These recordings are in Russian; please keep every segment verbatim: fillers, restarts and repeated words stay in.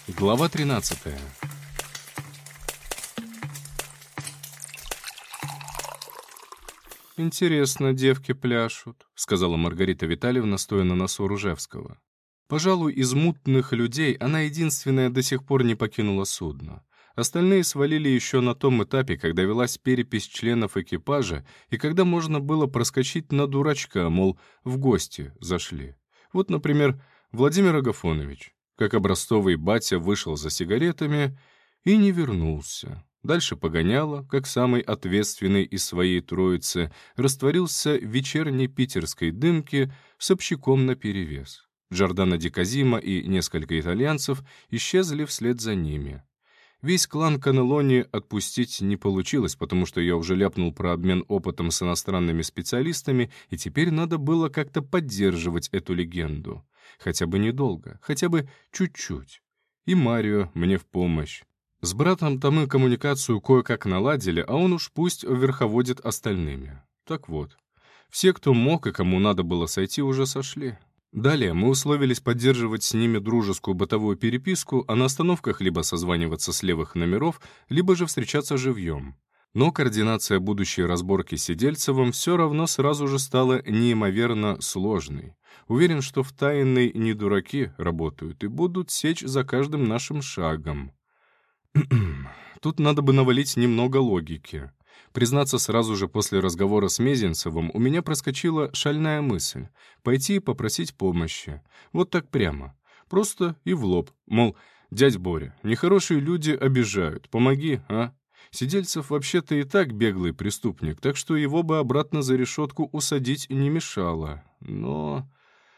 Глава тринадцатая. «Интересно, девки пляшут», — сказала Маргарита Витальевна, стоя на носу Ружевского. Пожалуй, из мутных людей она единственная до сих пор не покинула судно. Остальные свалили еще на том этапе, когда велась перепись членов экипажа и когда можно было проскочить на дурачка, мол, в гости зашли. Вот, например, Владимир Агафонович, как образцовый батя, вышел за сигаретами и не вернулся. Дальше погоняло, как самый ответственный из своей троицы, растворился в вечерней питерской дымке с общаком наперевес. Джордано Ди Казимо и несколько итальянцев исчезли вслед за ними. Весь клан Канелони отпустить не получилось, потому что я уже ляпнул про обмен опытом с иностранными специалистами, и теперь надо было как-то поддерживать эту легенду. Хотя бы недолго, хотя бы чуть-чуть. И Марио мне в помощь. С братом-то мы коммуникацию кое-как наладили, а он уж пусть верховодит остальными. Так вот, все, кто мог и кому надо было сойти, уже сошли. Далее мы условились поддерживать с ними дружескую бытовую переписку, а на остановках либо созваниваться с левых номеров, либо же встречаться живьем. Но координация будущей разборки с Сидельцевым все равно сразу же стала неимоверно сложной. Уверен, что в тайной не дураки работают и будут сечь за каждым нашим шагом. Тут надо бы навалить немного логики. Признаться, сразу же после разговора с Мезенцевым у меня проскочила шальная мысль — пойти и попросить помощи. Вот так прямо. Просто и в лоб. Мол, дядь Боря, нехорошие люди обижают, помоги, а? Сидельцев вообще-то и так беглый преступник, так что его бы обратно за решетку усадить не мешало. Но...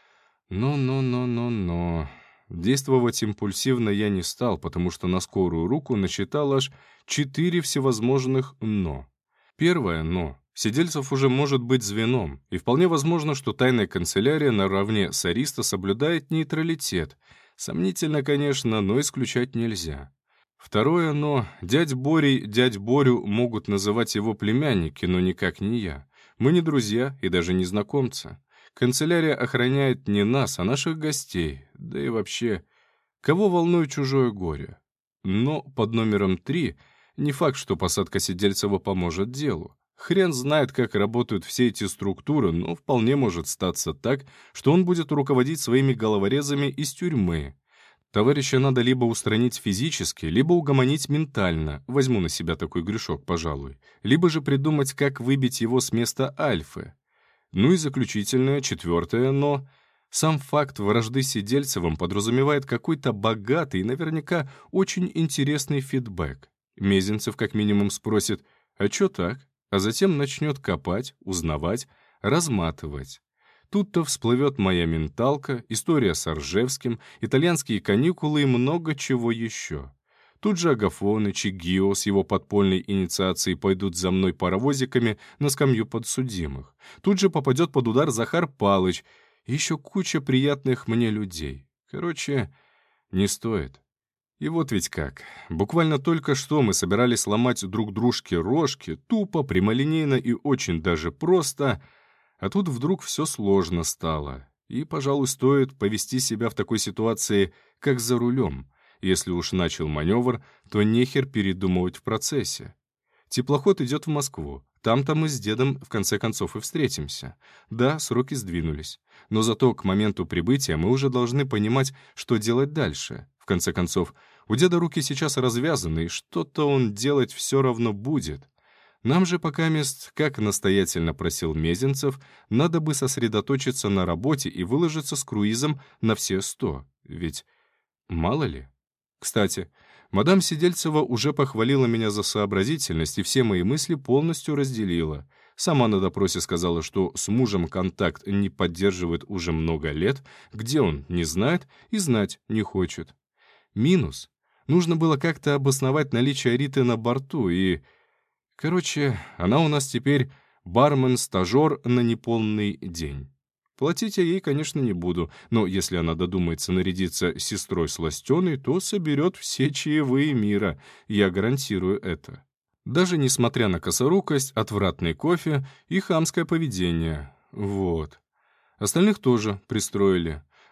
Но-но-но-но-но... Действовать импульсивно я не стал, потому что на скорую руку насчитал аж четыре всевозможных «но». Первое «но». Сидельцев уже может быть звеном, и вполне возможно, что тайная канцелярия наравне с Аристо соблюдает нейтралитет. Сомнительно, конечно, но исключать нельзя. Второе «но». Дядь Борей, дядь Борю могут называть его племянники, но никак не я. Мы не друзья и даже не знакомцы. Канцелярия охраняет не нас, а наших гостей. Да и вообще, кого волнует чужое горе? Но под номером три не факт, что посадка Сидельцева поможет делу. Хрен знает, как работают все эти структуры, но вполне может статься так, что он будет руководить своими головорезами из тюрьмы. Товарища надо либо устранить физически, либо угомонить ментально, возьму на себя такой грешок, пожалуй, либо же придумать, как выбить его с места Альфы. Ну и заключительное, четвертое «но». Сам факт вражды с Сидельцевым подразумевает какой-то богатый и наверняка очень интересный фидбэк. Мезенцев как минимум спросит «а чё так?», а затем начнет копать, узнавать, разматывать. Тут-то всплывет моя менталка, история с Ржевским, итальянские каникулы и много чего еще. Тут же Агафоныч и Гио с его подпольной инициацией пойдут за мной паровозиками на скамью подсудимых. Тут же попадет под удар Захар Палыч и еще куча приятных мне людей. Короче, не стоит. И вот ведь как. Буквально только что мы собирались ломать друг дружке рожки, тупо, прямолинейно и очень даже просто, а тут вдруг все сложно стало. И, пожалуй, стоит повести себя в такой ситуации, как за рулем. Если уж начал маневр, то нехер передумывать в процессе. Теплоход идет в Москву. Там-то мы с дедом в конце концов и встретимся. Да, сроки сдвинулись. Но зато к моменту прибытия мы уже должны понимать, что делать дальше. В конце концов, у деда руки сейчас развязаны, и что-то он делать все равно будет. Нам же пока мест, как настоятельно просил Мезенцев, надо бы сосредоточиться на работе и выложиться с круизом на все сто. Ведь мало ли. Кстати, мадам Сидельцева уже похвалила меня за сообразительность и все мои мысли полностью разделила. Сама на допросе сказала, что с мужем контакт не поддерживает уже много лет, где он не знает и знать не хочет. Минус. Нужно было как-то обосновать наличие Риты на борту и... Короче, она у нас теперь бармен-стажер на неполный день. Платить я ей, конечно, не буду, но если она додумается нарядиться сестрой сластеной, то соберет все чаевые мира, я гарантирую это. Даже несмотря на косорукость, отвратный кофе и хамское поведение. Вот. Остальных тоже пристроили.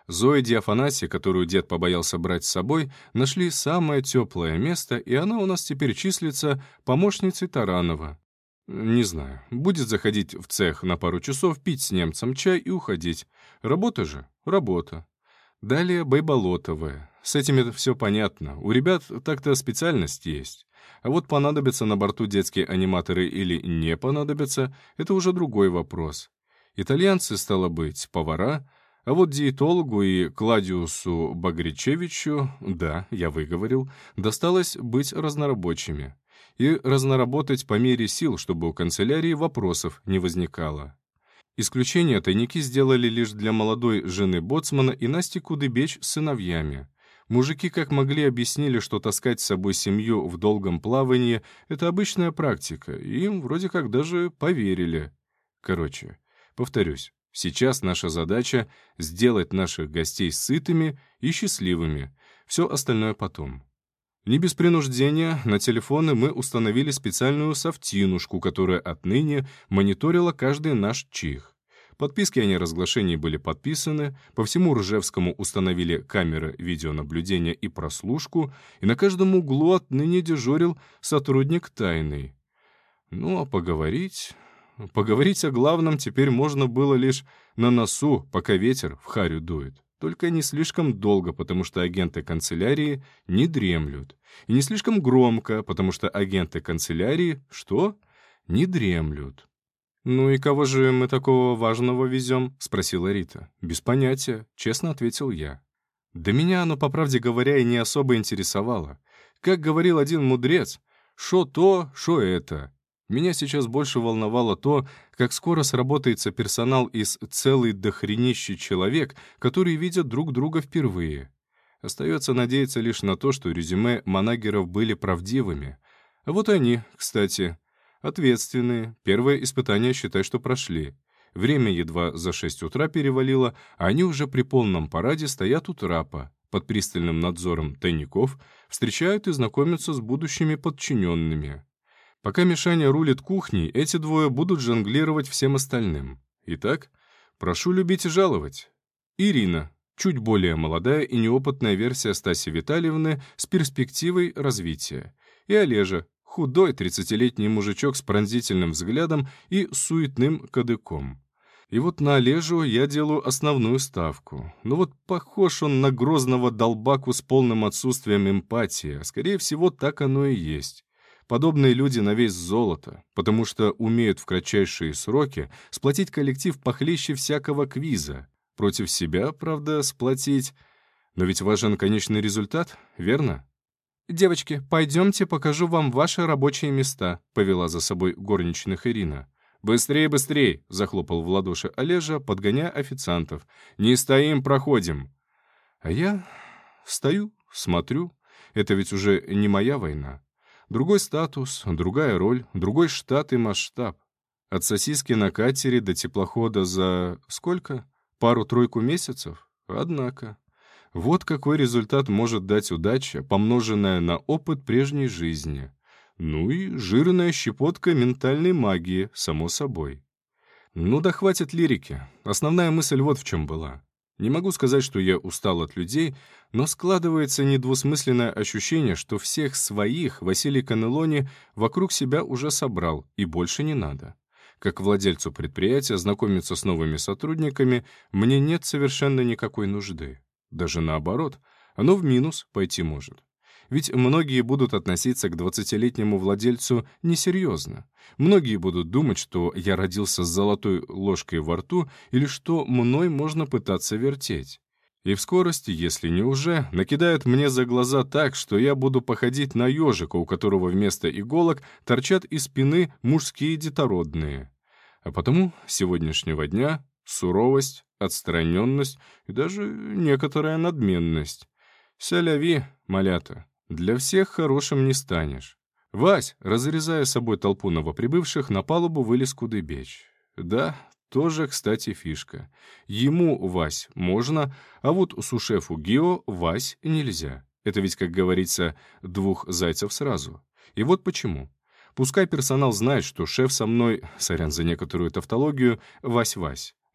Зоиде Афанасье, которую дед побоялся брать с собой, нашли самое теплое место, и она у нас теперь числится помощницей Таранова. Не знаю, будет заходить в цех на пару часов, пить с немцем чай и уходить. Работа же — работа. Далее Байболотовая. С этим все понятно. У ребят так-то специальность есть. А вот понадобятся на борту детские аниматоры или не понадобятся — это уже другой вопрос. Итальянцы, стало быть, повара, а вот диетологу и Кладиусу Багричевичу, да, я выговорил, досталось быть разнорабочими. И разноработать по мере сил, чтобы у канцелярии вопросов не возникало. Исключение тайники сделали лишь для молодой жены боцмана и Насти Кудыбеч с сыновьями. Мужики как могли объяснили, что таскать с собой семью в долгом плавании — это обычная практика, и им вроде как даже поверили. Короче, повторюсь, сейчас наша задача — сделать наших гостей сытыми и счастливыми. Все остальное потом. Не без принуждения на телефоны мы установили специальную софтинушку, которая отныне мониторила каждый наш чих. Подписки о неразглашении были подписаны, по всему Ржевскому установили камеры видеонаблюдения и прослушку, и на каждом углу отныне дежурил сотрудник тайный. Ну, а поговорить... Поговорить о главном теперь можно было лишь на носу, пока ветер в харю дует. Только не слишком долго, потому что агенты канцелярии не дремлют. И не слишком громко, потому что агенты канцелярии, что? Не дремлют. «Ну и кого же мы такого важного везем?» — спросила Рита. «Без понятия», — честно ответил я. Да меня оно, по правде говоря, и не особо интересовало. Как говорил один мудрец, «Шо то, шо это». Меня сейчас больше волновало то, как скоро сработается персонал из целый дохренищий человек, которые видят друг друга впервые. Остается надеяться лишь на то, что резюме манагеров были правдивыми. А вот они, кстати, ответственные. Первое испытание, считай, что прошли. Время едва за шесть утра перевалило, а они уже при полном параде стоят у трапа, под пристальным надзором тайников, встречают и знакомятся с будущими подчиненными. Пока Мишаня рулит кухней, эти двое будут жонглировать всем остальным. Итак, прошу любить и жаловать. Ирина, чуть более молодая и неопытная версия Стаси Витальевны с перспективой развития. И Олежа, худой тридцатилетний мужичок с пронзительным взглядом и суетным кадыком. И вот на Олежу я делаю основную ставку. Но вот похож он на грозного долбаку с полным отсутствием эмпатии. Скорее всего, так оно и есть. Подобные люди на вес золота, потому что умеют в кратчайшие сроки сплотить коллектив похлеще всякого квиза. Против себя, правда, сплотить. Но ведь важен конечный результат, верно? «Девочки, пойдемте, покажу вам ваши рабочие места», — повела за собой горничных Ирина. «Быстрее, быстрее!» — захлопал в ладоши Олежа, подгоняя официантов. «Не стоим, проходим!» А я стою, смотрю. Это ведь уже не моя война. Другой статус, другая роль, другой штат и масштаб. От сосиски на катере до теплохода за... сколько? Пару-тройку месяцев? Однако. Вот какой результат может дать удача, помноженная на опыт прежней жизни. Ну и жирная щепотка ментальной магии, само собой. Ну да хватит лирики. Основная мысль вот в чем была. Не могу сказать, что я устал от людей, но складывается недвусмысленное ощущение, что всех своих Василий Канелони вокруг себя уже собрал, и больше не надо. Как владельцу предприятия знакомиться с новыми сотрудниками мне нет совершенно никакой нужды. Даже наоборот, оно в минус пойти может. Ведь многие будут относиться к двадцатилетнему владельцу несерьезно. Многие будут думать, что я родился с золотой ложкой во рту или что мной можно пытаться вертеть. И в скорости, если не уже, накидают мне за глаза так, что я буду походить на ежика, у которого вместо иголок торчат из спины мужские детородные. А потому с сегодняшнего дня суровость, отстраненность и даже некоторая надменность. «Ся-ля-ви, малята». Для всех хорошим не станешь. Вась, разрезая собой толпу новоприбывших, на палубу вылез Кудыбеч. Да, тоже, кстати, фишка. Ему, Вась, можно, а вот сушефу Гио, Вась, нельзя. Это ведь, как говорится, двух зайцев сразу. И вот почему. Пускай персонал знает, что шеф со мной, сорян за некоторую тавтологию, Вась-Вась.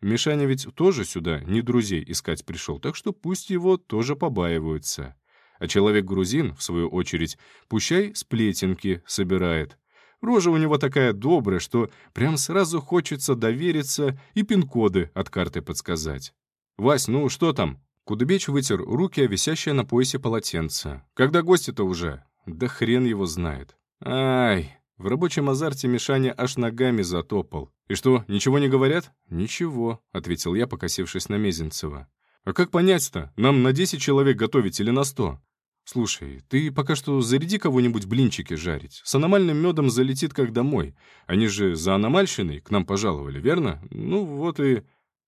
Мишаня ведь тоже сюда не друзей искать пришел, так что пусть его тоже побаиваются. А человек-грузин, в свою очередь, пущай сплетенки собирает. Рожа у него такая добрая, что прям сразу хочется довериться и пин-коды от карты подсказать. «Вась, ну что там?» Кудыбеч вытер руки о висящее на поясе полотенце. «Когда гости-то уже?» «Да хрен его знает». «Ай!» В рабочем азарте Мишаня аж ногами затопал. «И что, ничего не говорят?» «Ничего», — ответил я, покосившись на Мезенцева. «А как понять-то? Нам на десять человек готовить или на сто?» «Слушай, ты пока что заряди кого-нибудь блинчики жарить. С аномальным медом залетит как домой. Они же за аномальщиной к нам пожаловали, верно? Ну вот и...»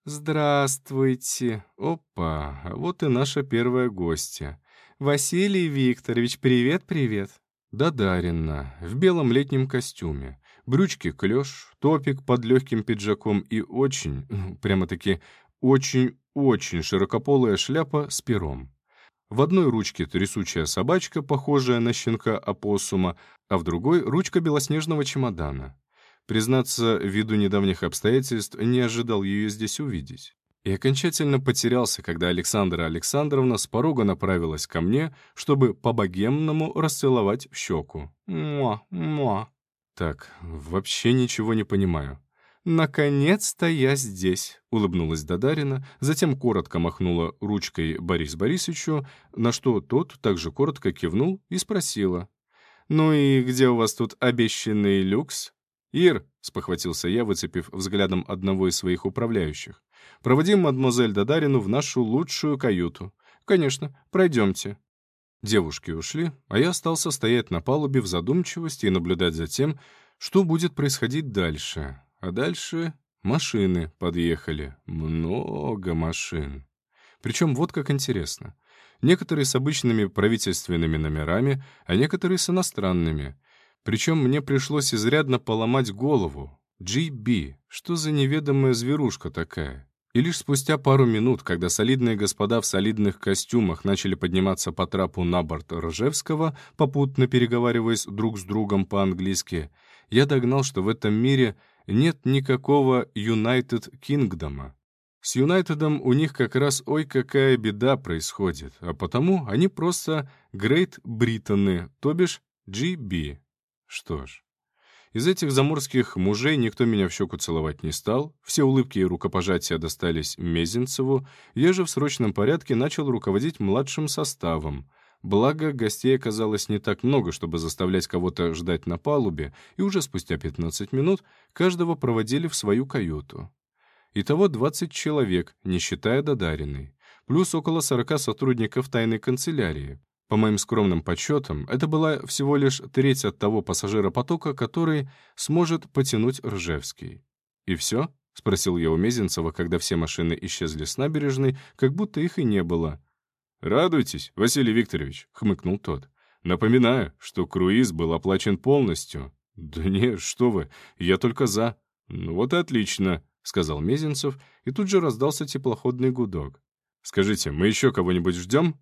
«Здравствуйте. Опа, а вот и наша первая гостья. Василий Викторович, привет-привет». Дадарина, в белом летнем костюме. Брючки клеш, топик под легким пиджаком и очень, прямо-таки очень-очень широкополая шляпа с пером. В одной ручке трясучая собачка, похожая на щенка-опоссума, а в другой — ручка белоснежного чемодана. Признаться, ввиду недавних обстоятельств не ожидал ее здесь увидеть. И окончательно потерялся, когда Александра Александровна с порога направилась ко мне, чтобы по-богемному расцеловать в щеку. Муа, муа. Так, вообще ничего не понимаю. «Наконец-то я здесь», — улыбнулась Дадарина, затем коротко махнула ручкой Борис Борисовичу, на что тот также коротко кивнул и спросила. «Ну и где у вас тут обещанный люкс?» «Ир», — спохватился я, выцепив взглядом одного из своих управляющих, «проводим мадемуазель Дадарину в нашу лучшую каюту». «Конечно, пройдемте». Девушки ушли, а я остался стоять на палубе в задумчивости и наблюдать за тем, что будет происходить дальше. А дальше машины подъехали. Много машин. Причем вот как интересно. Некоторые с обычными правительственными номерами, а некоторые с иностранными. Причем мне пришлось изрядно поломать голову. джи би, что за неведомая зверушка такая? И лишь спустя пару минут, когда солидные господа в солидных костюмах начали подниматься по трапу на борт Ржевского, попутно переговариваясь друг с другом по-английски, я догнал, что в этом мире нет никакого United Kingdom. С Юнайтедом у них как раз ой какая беда происходит, а потому они просто Great Britain, то бишь джи би. Что ж, из этих заморских мужей никто меня в щеку целовать не стал, все улыбки и рукопожатия достались Мезенцеву, я же в срочном порядке начал руководить младшим составом. Благо, гостей оказалось не так много, чтобы заставлять кого-то ждать на палубе, и уже спустя пятнадцать минут каждого проводили в свою каюту. Итого двадцать человек, не считая Дадариной, плюс около сорока сотрудников тайной канцелярии. По моим скромным подсчетам, это была всего лишь треть от того пассажиропотока, который сможет потянуть Ржевский. «И все?» — спросил я у Мезенцева, когда все машины исчезли с набережной, как будто их и не было. «Радуйтесь, Василий Викторович», — хмыкнул тот. «Напоминаю, что круиз был оплачен полностью». «Да не, что вы, я только за». «Ну вот и отлично», — сказал Мезенцев, и тут же раздался теплоходный гудок. «Скажите, мы еще кого-нибудь ждем?»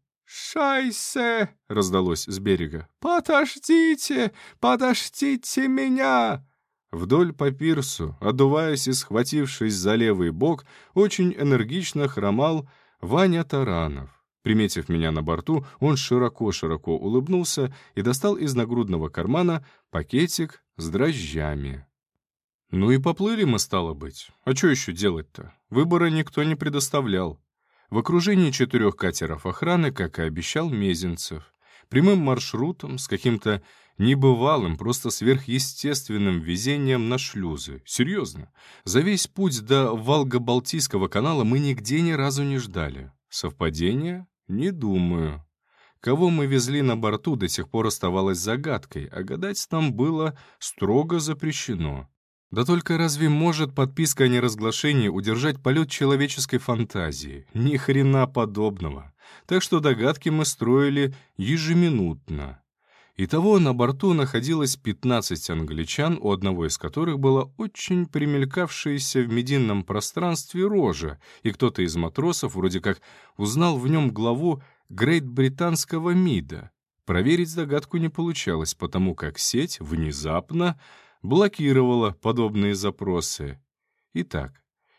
«Шайсе!» — раздалось с берега. «Подождите! Подождите меня!» Вдоль по пирсу, одуваясь и схватившись за левый бок, очень энергично хромал Ваня Таранов. Приметив меня на борту, он широко-широко улыбнулся и достал из нагрудного кармана пакетик с дрожжами. Ну и поплыли мы, стало быть. А что еще делать-то? Выбора никто не предоставлял. В окружении четырех катеров охраны, как и обещал Мезенцев, прямым маршрутом, с каким-то небывалым, просто сверхъестественным везением на шлюзы. Серьезно. За весь путь до Волго-Балтийского канала мы нигде ни разу не ждали. Совпадение? Не думаю. Кого мы везли на борту, до сих пор оставалось загадкой, а гадать нам было строго запрещено. Да только разве может подписка о неразглашении удержать полет человеческой фантазии? Ни хрена подобного. Так что догадки мы строили ежеминутно. Итого на борту находилось пятнадцать англичан, у одного из которых была очень примелькавшаяся в медийном пространстве рожа, и кто-то из матросов вроде как узнал в нем главу Грейт-британского МИДа. Проверить догадку не получалось, потому как сеть внезапно блокировала подобные запросы. Итак,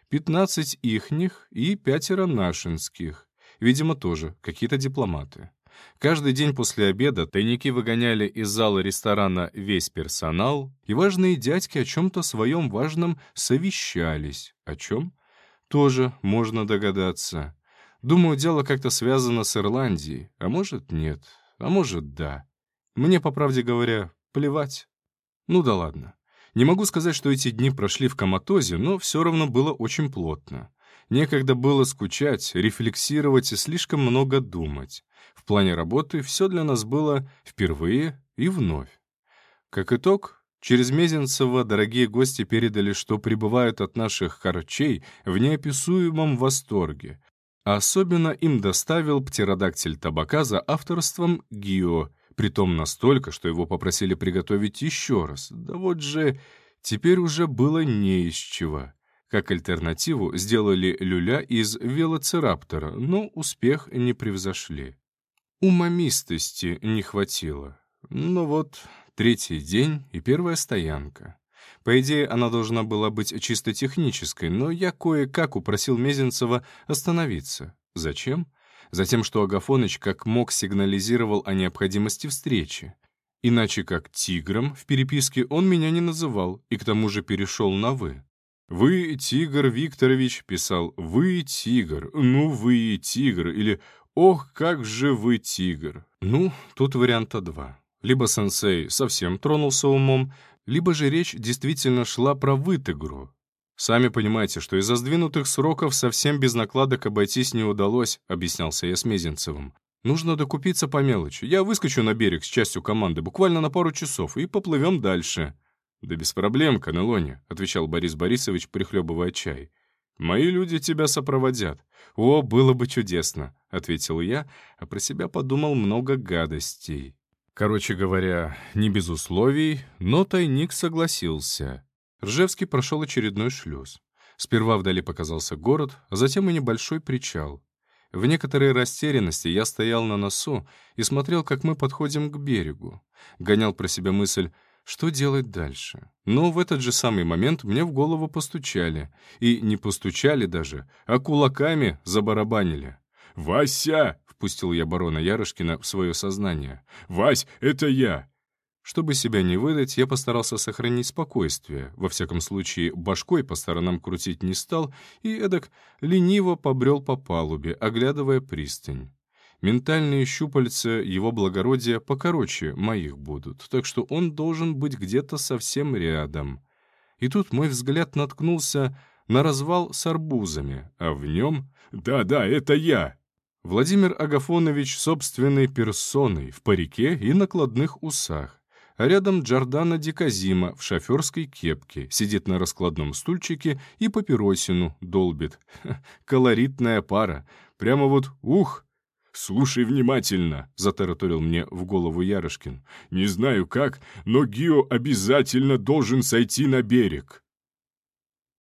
пятнадцать ихних и пятеро нашинских. Видимо, тоже какие-то дипломаты. Каждый день после обеда тайники выгоняли из зала ресторана весь персонал, и важные дядьки о чем-то своем важном совещались. О чем? Тоже можно догадаться. Думаю, дело как-то связано с Ирландией. А может, нет. А может, да. Мне, по правде говоря, плевать. Ну да ладно. Не могу сказать, что эти дни прошли в коматозе, но все равно было очень плотно. Некогда было скучать, рефлексировать и слишком много думать. В плане работы все для нас было впервые и вновь. Как итог, через Мезенцева дорогие гости передали, что пребывают от наших харчей в неописуемом восторге. А особенно им доставил птеродактиль табака за авторством Гио, притом настолько, что его попросили приготовить еще раз. Да вот же, теперь уже было не из чего. Как альтернативу сделали люля из велоцираптора, но успех не превзошли. Умомистости не хватило. Ну вот, третий день и первая стоянка. По идее, она должна была быть чисто технической, но я кое-как упросил Мезенцева остановиться. Зачем? Затем, что Агафоныч как мог сигнализировал о необходимости встречи. Иначе как «тигром» в переписке он меня не называл, и к тому же перешел на «вы». «Вы, Тигр Викторович», писал «Вы, Тигр», «Ну, вы, Тигр», или «Ох, как же вы, Тигр». Ну, тут варианта два. Либо сенсей совсем тронулся умом, либо же речь действительно шла про «вытыгру». «Сами понимаете, что из-за сдвинутых сроков совсем без накладок обойтись не удалось», — объяснялся я с Мезенцевым. «Нужно докупиться по мелочи. Я выскочу на берег с частью команды буквально на пару часов и поплывем дальше». «Да без проблем, Канелоне», — отвечал Борис Борисович, прихлебывая чай. «Мои люди тебя сопроводят». «О, было бы чудесно», — ответил я, а про себя подумал много гадостей. Короче говоря, не без условий, но тайник согласился. Ржевский прошел очередной шлюз. Сперва вдали показался город, а затем и небольшой причал. В некоторой растерянности я стоял на носу и смотрел, как мы подходим к берегу. Гонял про себя мысль, что делать дальше. Но в этот же самый момент мне в голову постучали. И не постучали даже, а кулаками забарабанили. «Вася!» — впустил я барона Ярышкина в свое сознание. «Вась, это я!» Чтобы себя не выдать, я постарался сохранить спокойствие, во всяком случае башкой по сторонам крутить не стал и эдак лениво побрел по палубе, оглядывая пристань. Ментальные щупальца его благородия покороче моих будут, так что он должен быть где-то совсем рядом. И тут мой взгляд наткнулся на развал с арбузами, а в нем... «Да-да, это я!» Владимир Агафонович собственной персоной, в парике и накладных усах. А рядом Джордано Ди Казимо в шоферской кепке, сидит на раскладном стульчике и папиросину долбит. Ха, колоритная пара. Прямо вот ух! «Слушай внимательно», — затараторил мне в голову Ярышкин. «Не знаю как, но Гио обязательно должен сойти на берег».